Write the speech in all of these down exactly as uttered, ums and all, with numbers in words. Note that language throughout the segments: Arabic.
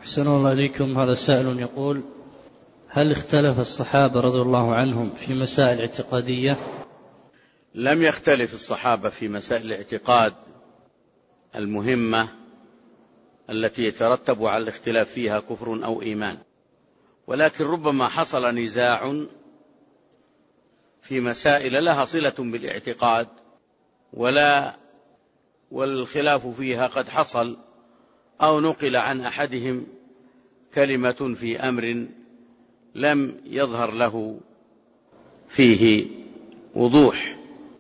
أحسن الله إليكم. هذا سائل يقول: هل اختلف الصحابة رضي الله عنهم في مسائل اعتقادية؟ لم يختلف الصحابة في مسائل الاعتقاد المهمة التي يترتب على الاختلاف فيها كفر أو إيمان، ولكن ربما حصل نزاع في مسائل لها صلة بالاعتقاد ولا والخلاف فيها قد حصل، أو نقل عن أحدهم كلمة في أمر لم يظهر له فيه وضوح،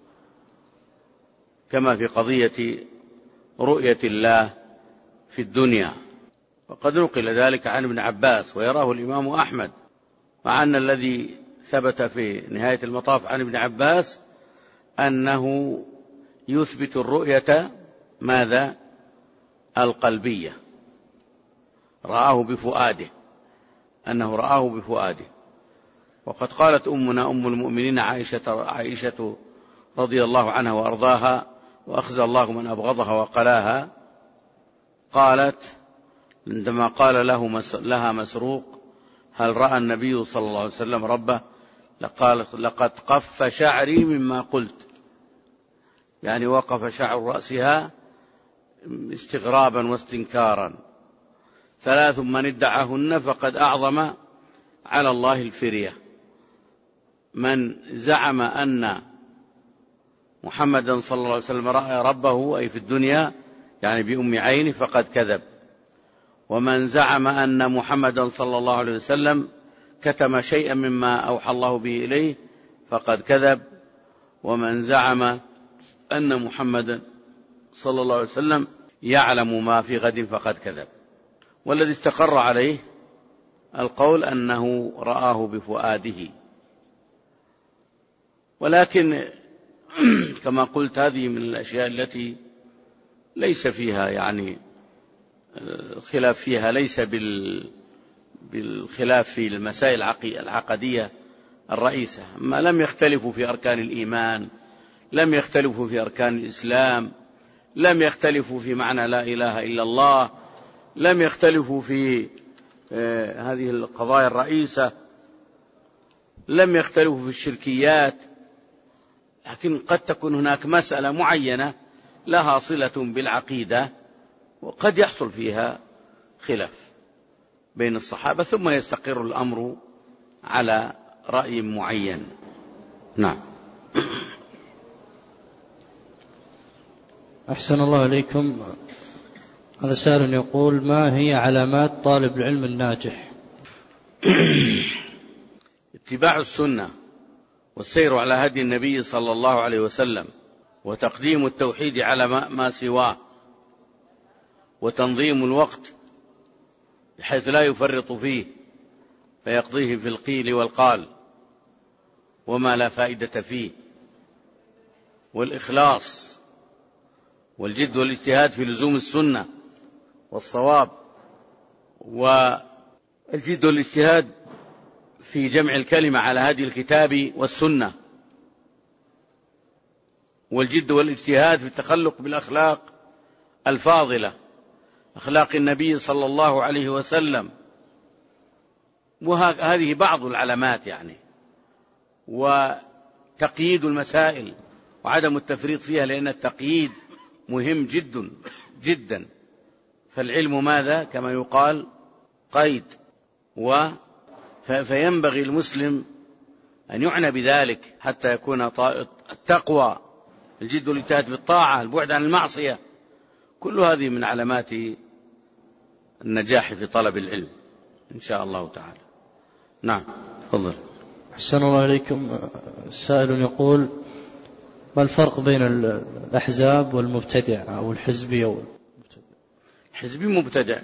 كما في قضية رؤية الله في الدنيا، وقد نقل ذلك عن ابن عباس ويراه الإمام أحمد، مع أن الذي ثبت في نهاية المطاف عن ابن عباس أنه يثبت الرؤية ماذا؟ القلبية، رآه بفؤاده، أنه رآه بفؤاده. وقد قالت أمنا أم المؤمنين عائشة, عائشة رضي الله عنها وأرضاها، وأخزى الله من أبغضها وقلاها، قالت عندما قال له لها مسروق: هل رأى النبي صلى الله عليه وسلم ربه؟ لقالت: لقد قف شعري مما قلت، يعني وقف شعر رأسها استغرابا واستنكارا. ثلاث من ادعاهن فقد أعظم على الله الفرية: من زعم أن محمدا صلى الله عليه وسلم رأى ربه أي في الدنيا يعني بأم عينه فقد كذب، ومن زعم أن محمدا صلى الله عليه وسلم كتم شيئا مما أوحى الله به إليه فقد كذب، ومن زعم أن محمدا صلى الله عليه وسلم يعلم ما في غد فقد كذب. والذي استقر عليه القول أنه رآه بفؤاده. ولكن كما قلت هذه من الأشياء التي ليس فيها يعني الخلاف فيها ليس بالخلاف في المسائل العقدية الرئيسة. ما لم يختلفوا في أركان الإيمان، لم يختلفوا في أركان الإسلام، لم يختلفوا في معنى لا إله إلا الله، لم يختلفوا في هذه القضايا الرئيسة، لم يختلفوا في الشركيات، لكن قد تكون هناك مسألة معينة لها صلة بالعقيدة وقد يحصل فيها خلاف بين الصحابة، ثم يستقر الأمر على رأي معين. نعم. أحسن الله إليكم. هذا سائل يقول: ما هي علامات طالب العلم الناجح؟ اتباع السنة والسير على هدي النبي صلى الله عليه وسلم، وتقديم التوحيد على ما سواه، وتنظيم الوقت بحيث لا يفرط فيه فيقضيه في القيل والقال وما لا فائدة فيه، والإخلاص والجد والاجتهاد في لزوم السنة والصواب، والجد والاجتهاد في جمع الكلمة على هدي الكتاب والسنة، والجد والاجتهاد في التخلق بالأخلاق الفاضلة، أخلاق النبي صلى الله عليه وسلم. وهذه بعض العلامات يعني، وتقييد المسائل وعدم التفريط فيها، لأن التقييد مهم جدا جدا. فالعلم ماذا؟ كما يقال قيد، و فينبغي المسلم أن يعنى بذلك حتى يكون التقوى، الجد والاجتهاد في الطاعة، البعد عن المعصية، كل هذه من علامات النجاح في طلب العلم إن شاء الله تعالى. نعم، تفضل. أحسن الله إليكم. سائل يقول: ما الفرق بين الأحزاب والمبتدع أو الحزبي؟ أو الحزبي مبتدع،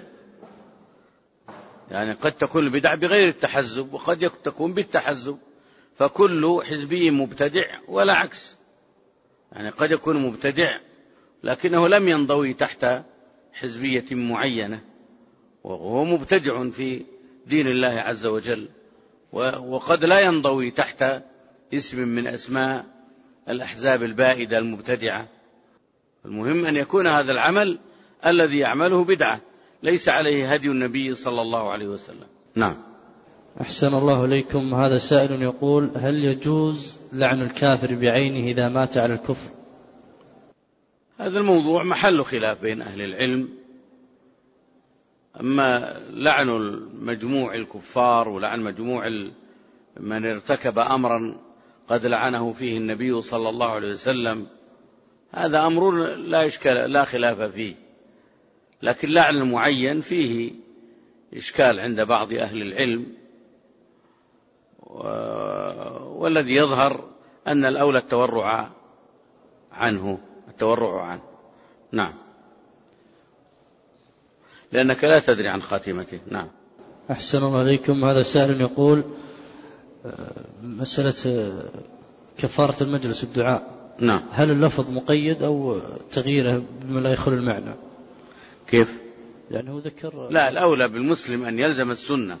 يعني قد تكون البدع بغير التحزب وقد تكون بالتحزب، فكل حزبي مبتدع ولا عكس. يعني قد يكون مبتدع لكنه لم ينضوي تحت حزبية معينة، وهو مبتدع في دين الله عز وجل، وقد لا ينضوي تحت اسم من أسماء الأحزاب البائدة المبتدعة. المهم أن يكون هذا العمل الذي يعمله بدعة، ليس عليه هدي النبي صلى الله عليه وسلم. نعم. أحسن الله إليكم. هذا سائل يقول: هل يجوز لعن الكافر بعينه إذا مات على الكفر؟ هذا الموضوع محل خلاف بين أهل العلم. أما لعن مجموع الكفار ولعن مجموع من ارتكب أمرا قد لعنه فيه النبي صلى الله عليه وسلم، هذا أمر لا إشكال لا خلاف فيه. لكن لعن المعين فيه إشكال عند بعض أهل العلم، والذي يظهر أن الأولى التورع عنه التورع عنه. نعم، لأنك لا تدري عن خاتمته. نعم. أحسن الله عليكم. هذا سائل يقول: مسألة كفارة المجلس الدعاء، نعم، هل اللفظ مقيد أو تغييره بما لا يخل المعنى؟ كيف؟ يعني هو ذكر لا، الأولى بالمسلم أن يلزم السنة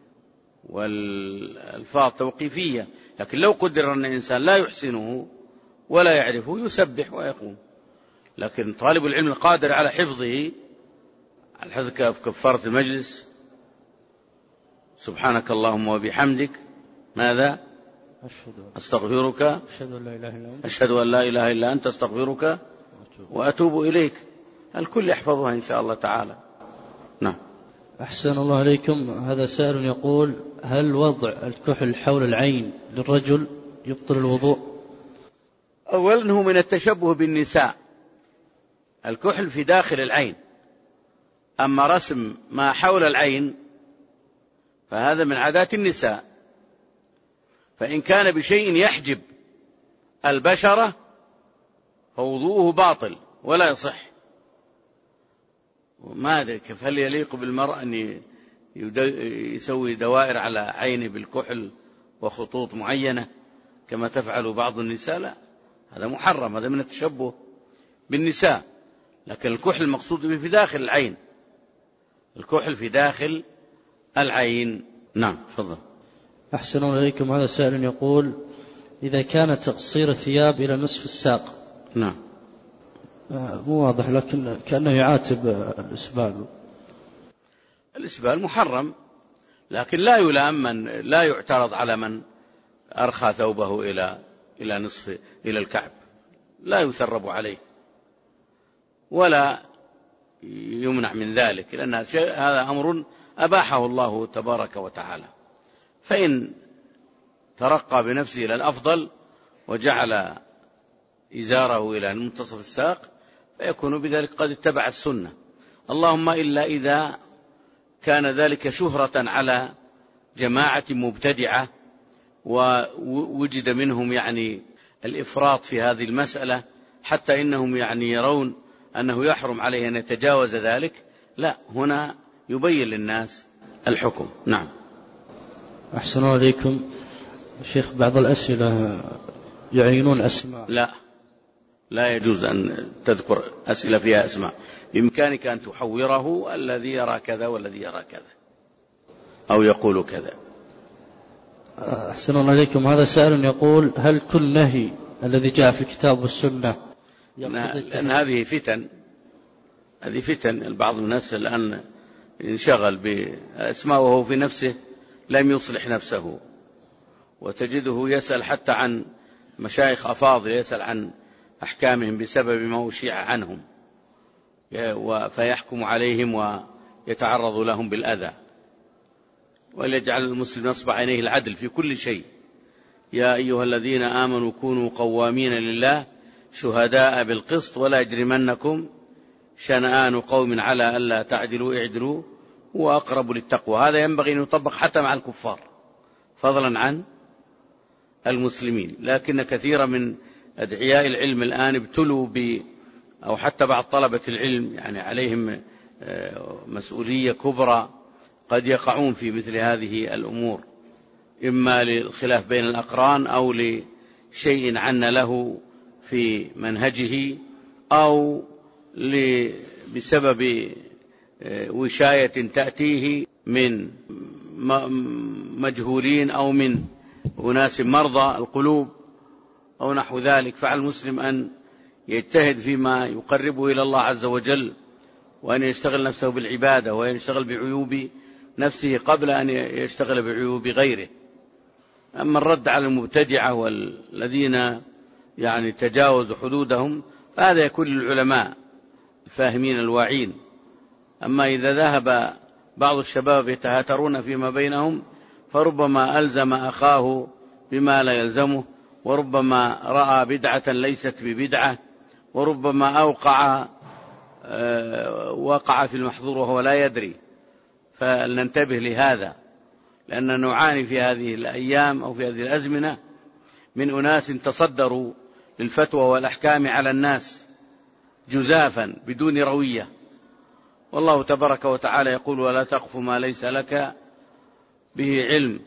والألفاظ توقيفية، لكن لو قدر أن الإنسان لا يحسنه ولا يعرفه يسبح ويقوم. لكن طالب العلم القادر على حفظه، على حفظ كفارة المجلس: سبحانك اللهم وبحمدك ماذا؟ أستغفرك، أشهد أن لا إله إلا أنت، أستغفرك وأتوب إليك. الكل يحفظها إن شاء الله تعالى. نعم. أحسن الله عليكم. هذا سائل يقول: هل وضع الكحل حول العين للرجل يبطل الوضوء؟ أولا هو من التشبه بالنساء، الكحل في داخل العين. أما رسم ما حول العين فهذا من عادات النساء، فإن كان بشيء يحجب البشرة فوضوءه باطل ولا يصح. ما أدري كيف، هل يليق بالمرأة أن يسوي دوائر على عينه بالكحل وخطوط معينة كما تفعل بعض النساء؟ لا، هذا محرم، هذا من التشبه بالنساء. لكن الكحل المقصود به في داخل العين، الكحل في داخل العين. نعم، تفضل. أحسن الله إليكم. هذا سائل يقول: إذا كان تقصير الثياب إلى نصف الساق. نعم. مو واضح، لكن كأنه يعاتب الإسبال. الإسبال محرم، لكن لا يلام من لا يعترض على من أرخى ثوبه إلى إلى نصف إلى الكعب، لا يثرب عليه ولا يمنع من ذلك، لأن هذا أمر أباحه الله تبارك وتعالى. فإن ترقى بنفسه إلى الأفضل وجعل إزاره إلى منتصف الساق فيكون بذلك قد اتبع السنة. اللهم إلا إذا كان ذلك شهرة على جماعة مبتدعة ووجد منهم يعني الإفراط في هذه المسألة حتى إنهم يعني يرون أنه يحرم عليه أن يتجاوز ذلك، لا، هنا يبين للناس الحكم. نعم. أحسن الله عليكم. شيخ، بعض الأسئلة يعينون أسماء. لا، لا يجوز أن تذكر أسئلة فيها أسماء، بإمكانك أن تحوره الذي يرى كذا والذي يرى كذا أو يقول كذا. أحسن الله عليكم. هذا سائل يقول: هل كل نهي الذي جاء في الكتاب والسنة؟ لأن هذه فتن، هذه فتن. البعض من الناس الآن انشغل بأسماء وهو في نفسه لم يصلح نفسه، وتجده يسأل حتى عن مشايخ أفاضل، يسأل عن أحكامهم بسبب ما أشيع عنهم، فيحكم عليهم ويتعرض لهم بالأذى. وليجعل المسلم نصب عينيه العدل في كل شيء. يا أيها الذين آمنوا كونوا قوامين لله شهداء بالقسط ولا يجرمنكم شنآن قوم على ألا تعدلوا اعدلوا هو أقرب للتقوى. هذا ينبغي أن يطبق حتى مع الكفار فضلا عن المسلمين. لكن كثيرا من أدعياء العلم الآن ابتلوا ب أو حتى بعض طلبة العلم يعني عليهم مسؤولية كبرى، قد يقعون في مثل هذه الأمور، إما للخلاف بين الأقران أو لشيء عن له في منهجه أو بسبب وشاية تأتيه من مجهولين أو من أناس مرضى القلوب أو نحو ذلك. فعلى المسلم أن يجتهد فيما يقربه إلى الله عز وجل وأن يشتغل نفسه بالعبادة وأن يشتغل بعيوب نفسه قبل أن يشتغل بعيوب غيره. أما الرد على المبتدعة والذين يعني تجاوزوا حدودهم فهذا يكون للعلماء الفاهمين الواعين. أما إذا ذهب بعض الشباب يتهاترون فيما بينهم فربما ألزم أخاه بما لا يلزمه، وربما رأى بدعة ليست ببدعة، وربما أوقع وقع في المحظور وهو لا يدري. فلننتبه لهذا، لأننا نعاني في هذه الأيام أو في هذه الأزمنة من أناس تصدروا للفتوى والأحكام على الناس جزافا بدون روية. والله تبارك وتعالى يقول: ولا تقف ما ليس لك به علم.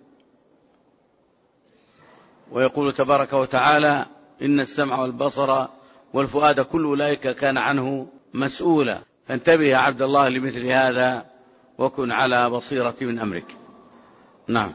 ويقول تبارك وتعالى: إن السمع والبصر والفؤاد كل أولئك كان عنه مسؤولا. فانتبه يا عبد الله لمثل هذا وكن على بصيرة من أمرك. نعم.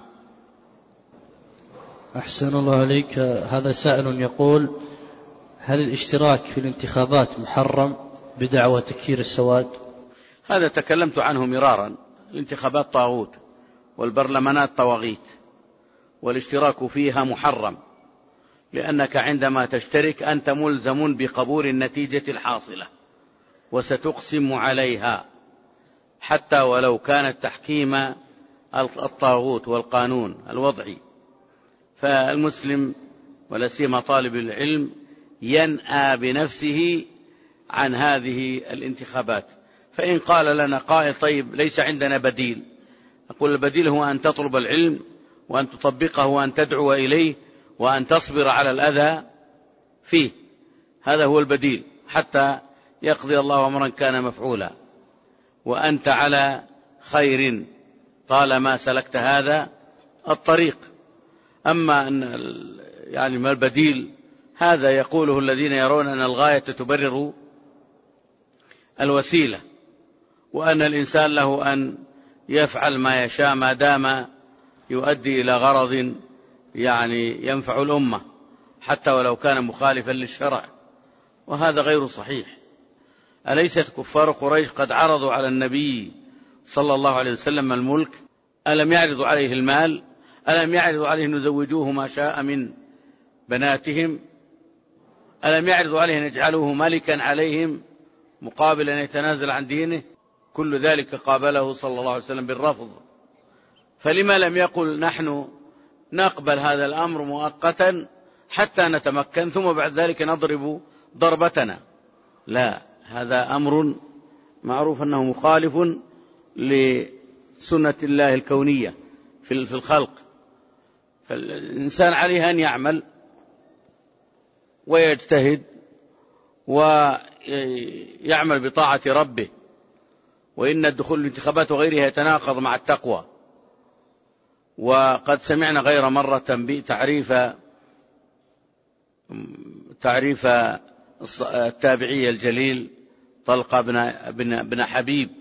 أحسن الله عليك. هذا سائل يقول: هل الاشتراك في الانتخابات محرم بدعوى تكثير السواد؟ هذا تكلمت عنه مرارا. الانتخابات طاغوت والبرلمانات طواغيت، والاشتراك فيها محرم، لأنك عندما تشترك أنت ملزم بقبول النتيجة الحاصلة وستقسم عليها حتى ولو كان التحكيم الطاغوت والقانون الوضعي. فالمسلم ولا سيما طالب العلم ينأى بنفسه عن هذه الانتخابات. فإن قال لنا قائل: طيب ليس عندنا بديل، أقول: البديل هو أن تطلب العلم وأن تطبقه وأن تدعو إليه وأن تصبر على الأذى فيه. هذا هو البديل حتى يقضي الله أمرا كان مفعولا، وأنت على خير طالما سلكت هذا الطريق. أما أن يعني ما البديل، هذا يقوله الذين يرون أن الغاية تبرر الوسيلة، وأن الإنسان له أن يفعل ما يشاء ما دام يؤدي إلى غرض يعني ينفع الأمة حتى ولو كان مخالفا للشرع، وهذا غير صحيح. أليست كفار قريش قد عرضوا على النبي صلى الله عليه وسلم الملك؟ ألم يعرضوا عليه المال؟ ألم يعرضوا عليه نزوجوه ما شاء من بناتهم؟ ألم يعرضوا عليه نجعلوه ملكا عليهم مقابل أن يتنازل عن دينه؟ كل ذلك قابله صلى الله عليه وسلم بالرفض. فلما لم يقل: نحن نقبل هذا الأمر مؤقتا حتى نتمكن ثم بعد ذلك نضرب ضربتنا؟ لا، هذا أمر معروف أنه مخالف لسنة الله الكونية في الخلق. فالإنسان عليه أن يعمل ويجتهد ويعمل بطاعة ربه، وإن الدخول الانتخابات وغيرها يتناقض مع التقوى. وقد سمعنا غير مرة بتعريف تعريف التابعي الجليل طلق بن, بن, بن حبيب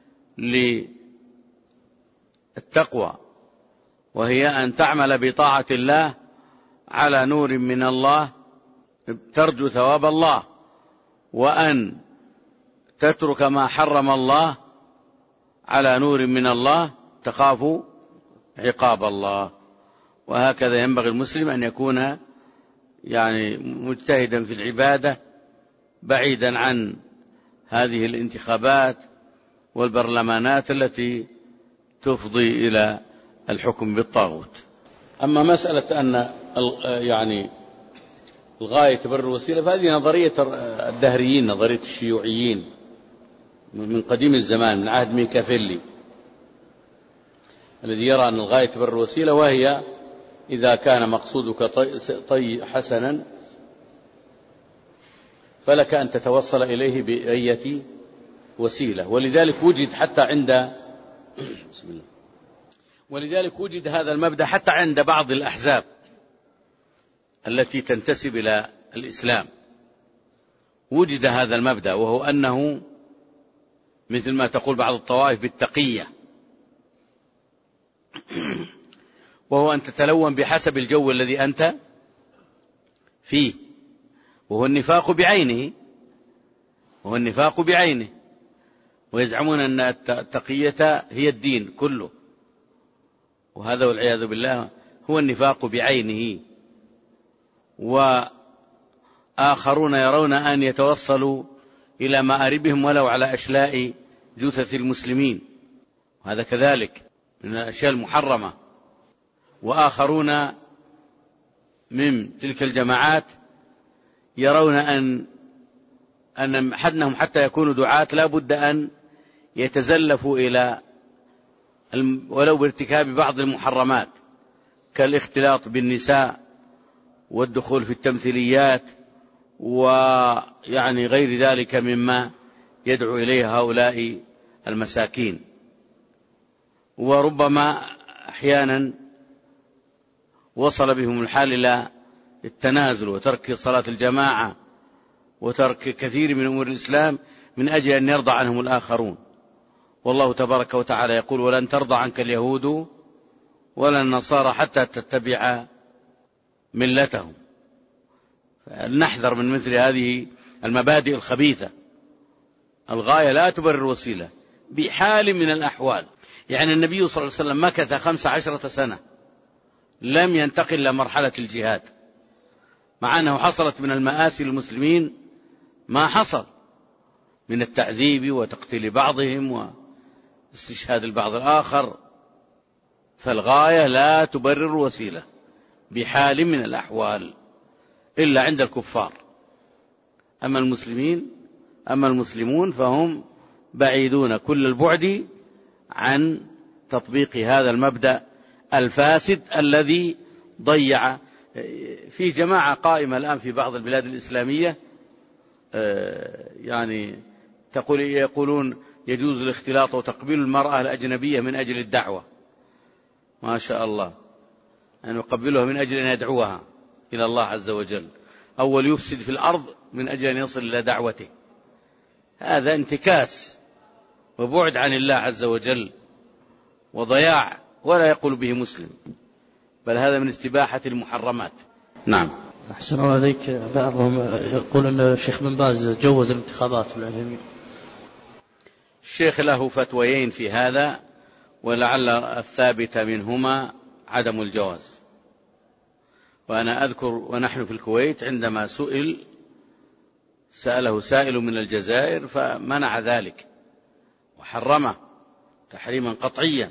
للتقوى، وهي أن تعمل بطاعة الله على نور من الله ترجو ثواب الله، وأن تترك ما حرم الله على نور من الله تخاف عقاب الله. وهكذا ينبغي المسلم أن يكون يعني مجتهدا في العبادة بعيدا عن هذه الانتخابات والبرلمانات التي تفضي إلى الحكم بالطاغوت. أما مسألة أن يعني الغاية تبرر الوسيلة فهذه نظرية الدهريين، نظرية الشيوعيين من قديم الزمان، من عهد ميكافيلي الذي يرى أن الغاية تبرر الوسيلة، وهي إذا كان مقصودك طي, طي حسنا فلك أن تتوصل إليه بأية وسيلة. ولذلك وجد حتى عند بسم الله ولذلك وجد هذا المبدأ حتى عند بعض الأحزاب التي تنتسب إلى الإسلام. وجد هذا المبدأ، وهو أنه مثل ما تقول بعض الطوائف بالتقية، وهو أن تتلون بحسب الجو الذي أنت فيه، وهو النفاق بعينه وهو النفاق بعينه ويزعمون أن التقية هي الدين كله، وهذا والعياذ بالله هو النفاق بعينه. وآخرون يرون أن يتوصلوا إلى مآربهم ولو على أشلاء جثث المسلمين، وهذا كذلك من الأشياء المحرمة. وآخرون من تلك الجماعات يرون أن أن حدنهم حتى يكونوا دعاة لا بد أن يتزلفوا إلى ولو بارتكاب بعض المحرمات كالاختلاط بالنساء والدخول في التمثيليات ويعني غير ذلك مما يدعو إليه هؤلاء المساكين. وربما أحيانا وصل بهم الحال إلى التنازل وترك صلاة الجماعة وترك كثير من أمور الإسلام من أجل أن يرضى عنهم الآخرون. والله تبارك وتعالى يقول: ولن ترضى عنك اليهود ولا النصارى حتى تتبع ملتهم. فلنحذر من مثل هذه المبادئ الخبيثة. الغاية لا تبرر الوسيلة بحال من الأحوال. يعني النبي صلى الله عليه وسلم مكث خمس عشرة سنة لم ينتقل إلى مرحلة الجهاد، مع أنه حصلت من المآسي للمسلمين ما حصل من التعذيب وتقتيل بعضهم واستشهاد البعض الآخر. فالغاية لا تبرر الوسيلة بحال من الأحوال إلا عند الكفار. أما المسلمين أما المسلمون فهم بعيدون كل البعد عن تطبيق هذا المبدأ الفاسد الذي ضيع. في جماعة قائمة الآن في بعض البلاد الإسلامية يعني تقول يقولون يجوز الاختلاط وتقبيل المرأة الأجنبية من أجل الدعوة. ما شاء الله، أن يقبلها من أجل أن يدعوها إلى الله عز وجل، أول يفسد في الأرض من أجل أن يصل إلى دعوته. هذا انتكاس وبعد عن الله عز وجل وضياع، ولا يقول به مسلم، بل هذا من استباحة المحرمات. نعم. أحسن الله عليك. بعضهم يقول أن الشيخ بن باز جوز الانتخابات العلمية. الشيخ له فتويين في هذا، ولعل الثابت منهما عدم الجواز. وأنا أذكر ونحن في الكويت عندما سئل سأله سائل من الجزائر فمنع ذلك وحرمه تحريما قطعيا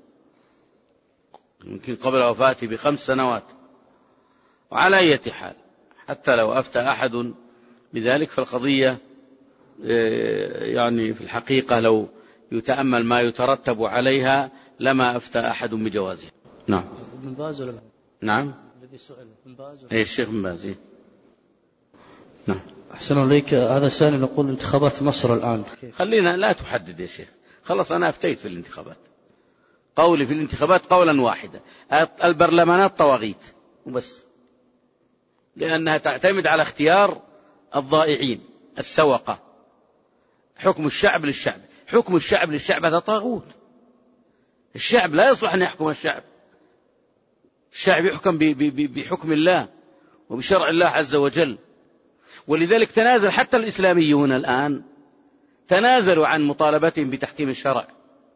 يمكن قبل وفاته بخمس سنوات. وعلى أي حال حتى لو أفتى أحد بذلك فالقضية يعني في الحقيقة لو يتأمل ما يترتب عليها لما أفتى أحد بجوازها. نعم. ابن باز ولا لا؟ نعم. الذي سئل ابن باز. أي الشيخ ابن باز. نعم. أحسن عليك. هذا سائل يقول انتخابات مصر الآن. خلينا لا تحدد يا شيخ، خلاص أنا أفتيت في الانتخابات. قولي في الانتخابات قولا واحدا: البرلمانات طواغيت وبس، لأنها تعتمد على اختيار الضائعين السوقة. حكم الشعب للشعب، حكم الشعب للشعب هذا طاغوت. الشعب لا يصلح أن يحكم الشعب، الشعب يحكم بحكم الله وبشرع الله عز وجل. ولذلك تنازل حتى الإسلاميون الآن تنازلوا عن مطالبتهم بتحكيم الشرع،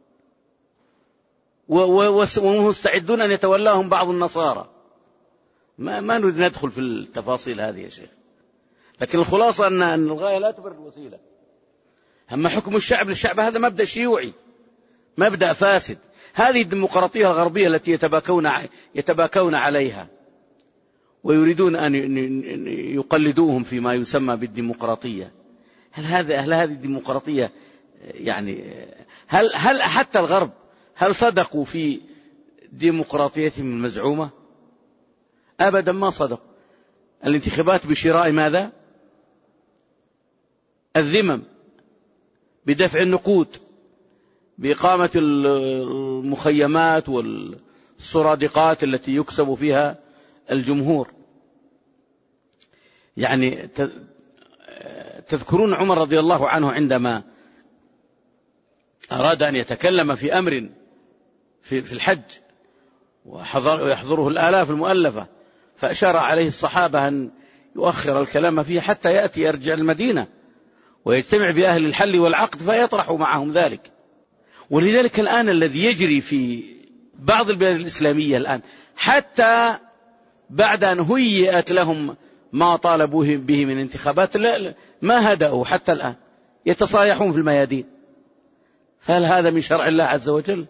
ومستعدون أن يتولاهم بعض النصارى. ما, ما نريد ندخل في التفاصيل هذه يا شيخ، لكن الخلاصة أن الغاية لا تبرر الوسيلة. أما حكم الشعب للشعب هذا مبدأ شيوعي، مبدأ فاسد. هذه الديمقراطية الغربية التي يتباكون يتباكون عليها ويريدون أن يقلدوهم فيما يسمى بالديمقراطية. هل هذا هل هذه الديمقراطية يعني هل هل حتى الغرب هل صدقوا في ديمقراطيتهم المزعومة؟ أبدا ما صدق. الانتخابات بشراء ماذا؟ الذمم، بدفع النقود، بإقامة المخيمات والسرادقات التي يكسب فيها الجمهور. يعني تذكرون عمر رضي الله عنه عندما أراد أن يتكلم في أمر في الحج ويحضره الآلاف المؤلفة، فأشار عليه الصحابة أن يؤخر الكلام فيه حتى يأتي يرجع المدينة، ويجتمع بأهل الحل والعقد فيطرح معهم ذلك. ولذلك الآن الذي يجري في بعض البلاد الإسلامية الآن، حتى بعد أن هيئت لهم ما طالبوه به من انتخابات، لا ما هدأوا حتى الآن، يتصايحون في الميادين. فهل هذا من شرع الله عز وجل؟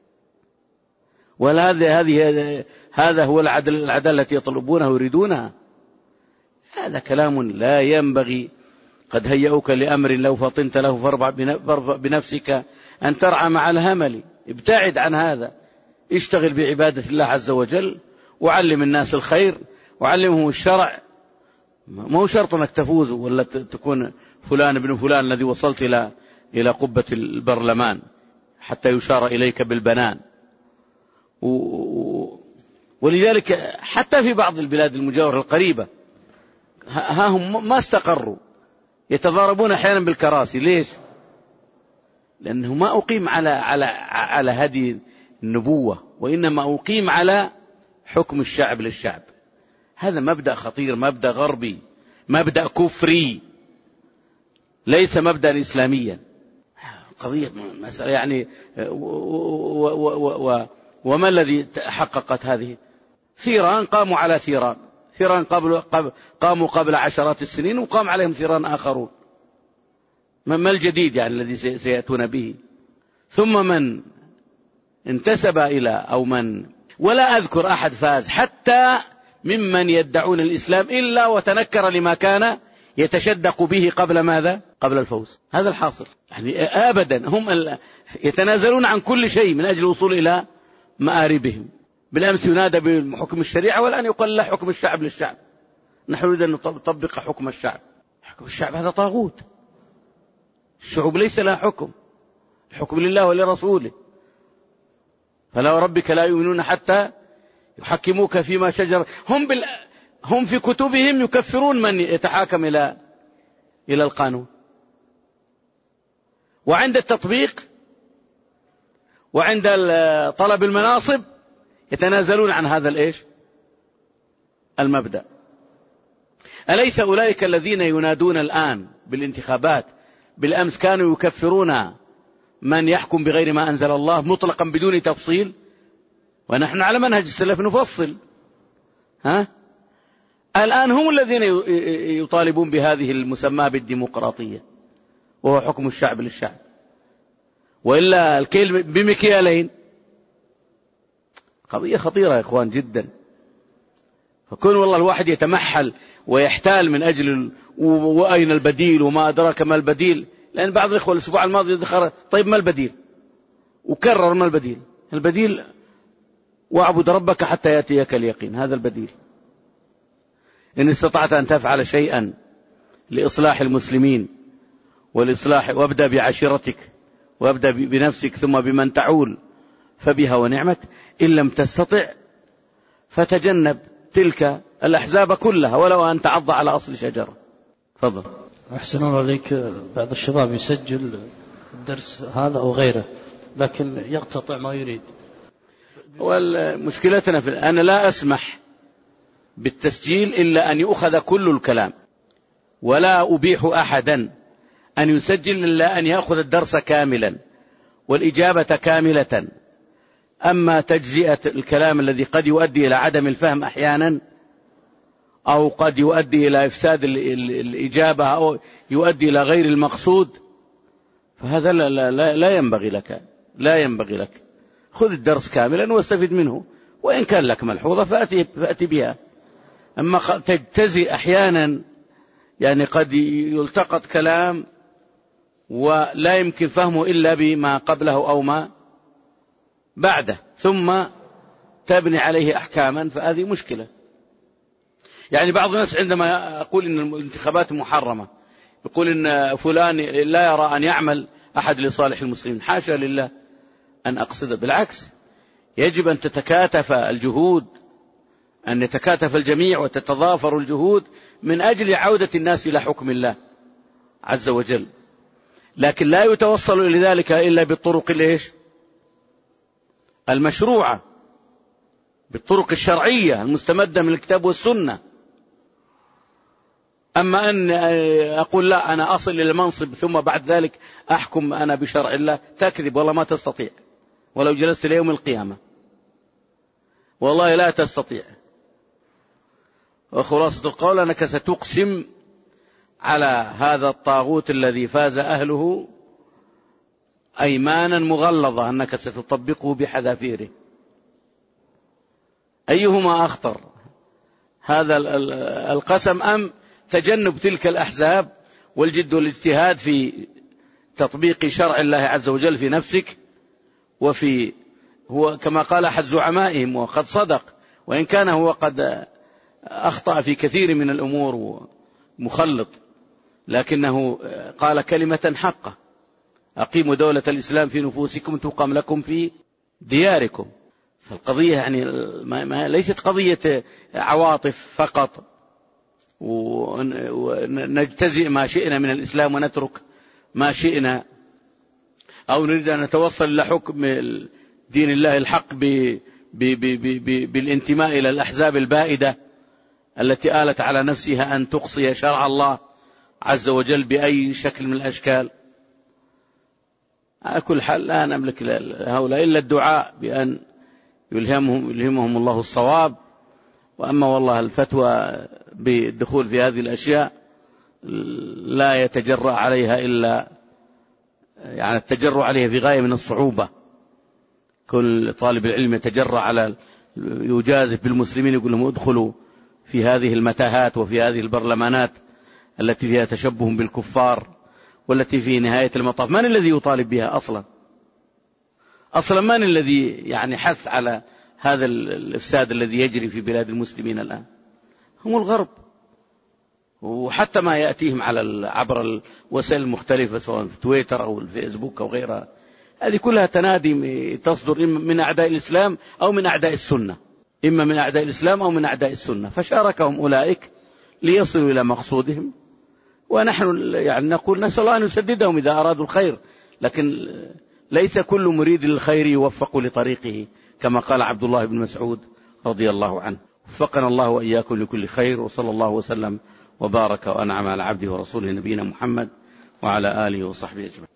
ولا هذه هذه هذا هو العدل العدالة التي يطلبونها ويريدونها؟ هذا كلام لا ينبغي. قد هيئوك لأمر لو فطنت له فاربع بنفسك أن ترعى مع الهمل. ابتعد عن هذا، اشتغل بعبادة الله عز وجل، وعلم الناس الخير وعلمهم الشرع. ما هو شرط أنك تفوز ولا تكون فلان ابن فلان الذي وصلت إلى إلى قبة البرلمان حتى يشار إليك بالبنان. ولذلك حتى في بعض البلاد المجاورة القريبة ها هم ما استقروا، يتضاربون أحيانا بالكراسي. ليش؟ لأنه ما أقيم على على على هذه النبوة، وإنما أقيم على حكم الشعب للشعب. هذا مبدأ خطير، مبدأ غربي، مبدأ كفري، ليس مبدأ إسلاميا. قضية مسألة يعني و و و و وما الذي حققت هذه؟ ثيران قاموا على ثيران، ثيران قبل قاموا قبل عشرات السنين وقام عليهم ثيران آخرون. ما الجديد يعني الذي سيأتون به؟ ثم من انتسب إلى أو من، ولا أذكر أحد فاز حتى ممن يدعون الإسلام إلا وتنكر لما كان يتشدق به قبل ماذا؟ قبل الفوز. هذا الحاصل. يعني أبدا هم يتنازلون عن كل شيء من أجل الوصول إلى مآربهم. بالأمس ينادى بحكم الشريعة، والآن يقال لا، حكم الشعب للشعب. نحن نريد أن نطبق حكم الشعب. حكم الشعب هذا طاغوت. الشعوب ليس لها حكم، الحكم لله ولرسوله. فلا وربك لا يؤمنون حتى يحكموك فيما شجر. هم بال... هم في كتبهم يكفرون من يتحاكم إلى إلى القانون، وعند التطبيق وعند طلب المناصب يتنازلون عن هذا الإيش؟ المبدأ. أليس أولئك الذين ينادون الآن بالانتخابات بالأمس كانوا يكفرون من يحكم بغير ما أنزل الله مطلقا بدون تفصيل؟ ونحن على منهج السلف نفصل. ها؟ الآن هم الذين يطالبون بهذه المسمى بالديمقراطية، وهو حكم الشعب للشعب. وإلا الكيل بمكيالين. قضية خطيرة يا إخوان جدا. فكون والله الواحد يتمحل ويحتال من أجل وأين البديل وما أدراك ما البديل. لأن بعض الإخوة الأسبوع الماضي ذكر طيب ما البديل، وكرر ما البديل. البديل واعبد ربك حتى يأتيك اليقين، هذا البديل. إن استطعت أن تفعل شيئا لإصلاح المسلمين والإصلاح، وابدأ بعشيرتك وابدأ بنفسك ثم بمن تعول فبها ونعمت. إن لم تستطع فتجنب تلك الأحزاب كلها ولو أن تعض على أصل شجرة. تفضل. أحسن الله عليك. بعض الشباب يسجل الدرس هذا أو غيره لكن يقتطع ما يريد. والمشكلتنا في أنا لا أسمح بالتسجيل إلا أن يؤخذ كل الكلام، ولا أبيح أحدا أن يسجل إلا أن يأخذ الدرس كاملا والإجابة كاملة. أما تجزئة الكلام الذي قد يؤدي إلى عدم الفهم أحيانا، أو قد يؤدي إلى إفساد الإجابة، أو يؤدي إلى غير المقصود، فهذا لا, لا, لا, لا ينبغي لك لا ينبغي لك. خذ الدرس كاملا واستفد منه، وإن كان لك ملحوظة فأتي, فأتي بها. أما تجتزئ أحيانا، يعني قد يلتقط كلام ولا يمكن فهمه إلا بما قبله أو ما بعده، ثم تبني عليه أحكاما، فهذه مشكلة. يعني بعض الناس عندما أقول إن الانتخابات محرمة يقول إن فلان لا يرى أن يعمل أحد لصالح المسلمين. حاشا لله أن أقصد، بالعكس، يجب أن تتكاتف الجهود، أن يتكاتف الجميع وتتضافر الجهود من أجل عودة الناس إلى حكم الله عز وجل. لكن لا يتوصل إلى ذلك إلا بالطرق الإيش؟ المشروعة، بالطرق الشرعية المستمدة من الكتاب والسنة. أما أن أقول لا أنا أصل إلى المنصب ثم بعد ذلك أحكم أنا بشرع الله، تكذب، والله ما تستطيع، ولو جلست ليوم القيامة والله لا تستطيع. وخلاصة القول أنك ستقسم على هذا الطاغوت الذي فاز أهله أيمانا مغلظة أنك ستطبقه بحذافيره. أيهما أخطر، هذا القسم أم تجنب تلك الأحزاب والجد والاجتهاد في تطبيق شرع الله عز وجل في نفسك وفي هو كما قال أحد زعمائهم وقد صدق، وإن كان هو قد أخطأ في كثير من الأمور مخلط، لكنه قال كلمة حقة: أقيموا دولة الإسلام في نفوسكم تقام لكم في دياركم. فالقضية يعني ما ليست قضية عواطف فقط ونجتزئ ما شئنا من الإسلام ونترك ما شئنا، أو نريد أن نتوصل إلى حكم دين الله الحق ب ب ب ب بالانتماء إلى الأحزاب البائدة التي آلت على نفسها أن تقصي شرع الله عز وجل بأي شكل من الأشكال. على كل حال لا نملك هؤلاء إلا الدعاء بأن يلهمهم, يلهمهم الله الصواب. وأما والله الفتوى بالدخول في هذه الأشياء لا يتجرأ عليها إلا يعني التجرؤ عليها في غاية من الصعوبة. كل طالب العلم يتجرأ على يجازف بالمسلمين يقول لهم ادخلوا في هذه المتاهات وفي هذه البرلمانات التي فيها تشبه بالكفار والتي في نهاية المطاف من الذي يطالب بها أصلا؟ أصلا من الذي يعني حث على هذا الإفساد الذي يجري في بلاد المسلمين الآن؟ هم الغرب، وحتى ما يأتيهم على عبر الوسائل المختلفة سواء في تويتر أو الفيسبوك أو غيرها، هذه كلها تنادي تصدر إما من أعداء الإسلام أو من أعداء السنة، إما من أعداء الإسلام أو من أعداء السنة، فشاركهم أولئك ليصلوا إلى مقصودهم. ونحن يعني نقول نسأل الله أن يسددهم إذا أرادوا الخير، لكن ليس كل مريد للخير يوفق لطريقه كما قال عبد الله بن مسعود رضي الله عنه. وفقنا الله وإياكم لكل خير، وصلى الله وسلم وبارك وأنعم على عبده ورسوله نبينا محمد وعلى آله وصحبه أجمعين.